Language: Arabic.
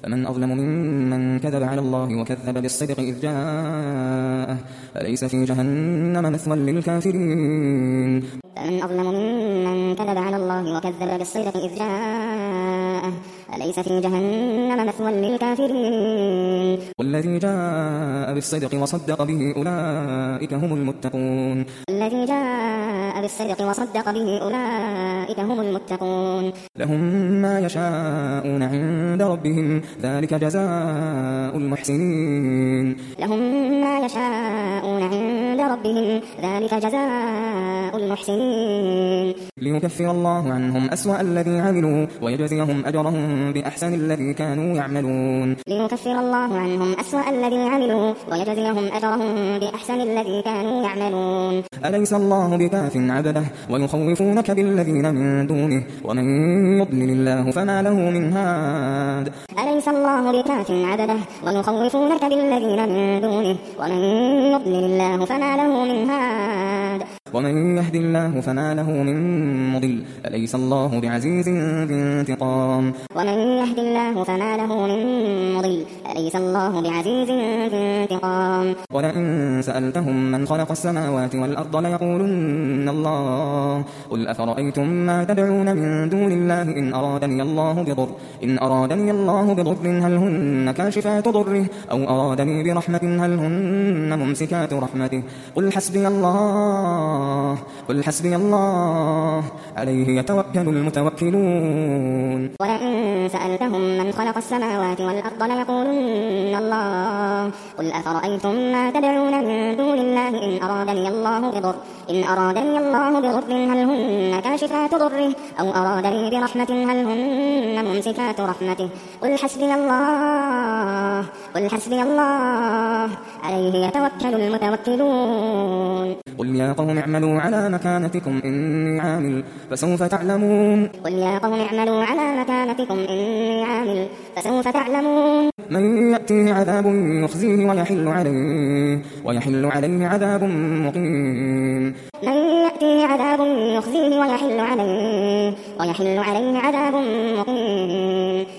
فمن أظلم ممن كذب على الله وكذب بالصدق إذ جاءه أليس في جهنم مثوى للكافرين فمن أظلم ممن كذب على الله وكذب بالصدق إذ جاءه أليس في جهنم مثوى للكافرين والذي جاء بالصدق وصدق به أولئك هم المتقون والذي جاء بالصدق وصدق به أولئك هم المتقون لهم ما يشاءون عند ربهم ذلك جزاء المحسنين لهم ما يشاءون عند ربهم ذلك جزاء المحسنين ليكفر الله عنهم أسوأ الذي عملوا ويجزيهم أجرهم بأحسن الذي كانوا يعملون ليكفر الله عنهم أسوأ الذي عملوا ويجزيهم أجرهم بأحسن الذي كانوا يعملون أليس الله بكاف عبده ويخوفونك بالذين من دونه ومن يضلل الله فما له من هاد أليس الله بكاف عبده ويخوفونك بالذين من دونه ومن يضلل الله فما له من هاد ومن يهد الله فما له من مضل أليس الله بعزيز ذي انتقام ومن يهد الله فما له من مضل أليس الله بعزيز ذي انتقام ولئن سألتهم من خلق السماوات والأرض ليقولن الله قل أفرأيتم ما تدعون من دون الله إن أرادني الله بضر هل هن كاشفات ضره أو أرادني برحمة هل هن ممسكات رحمته قل حسبي الله عليه يتوكل المتوكلون ولئن سألتهم من خلق السماوات والأرض ليقولن الله قل أفرأيتم ما تدعون من دون الله إن أرادني الله بضر هل هن كاشفات ضره أو أرادني برحمة هل هن ممسكات رحمته قل حسبي الله عليه يتوكل المتوكلون قل يا قوم اعملوا على مكانتكم إني عامل فسوف تعلمون فسوف تعلمون من يأتيه عذاب يخزيه ويحل عليه عذاب مقيم من يأتيه عذاب يخزيه ويحل عليه عذاب مقيم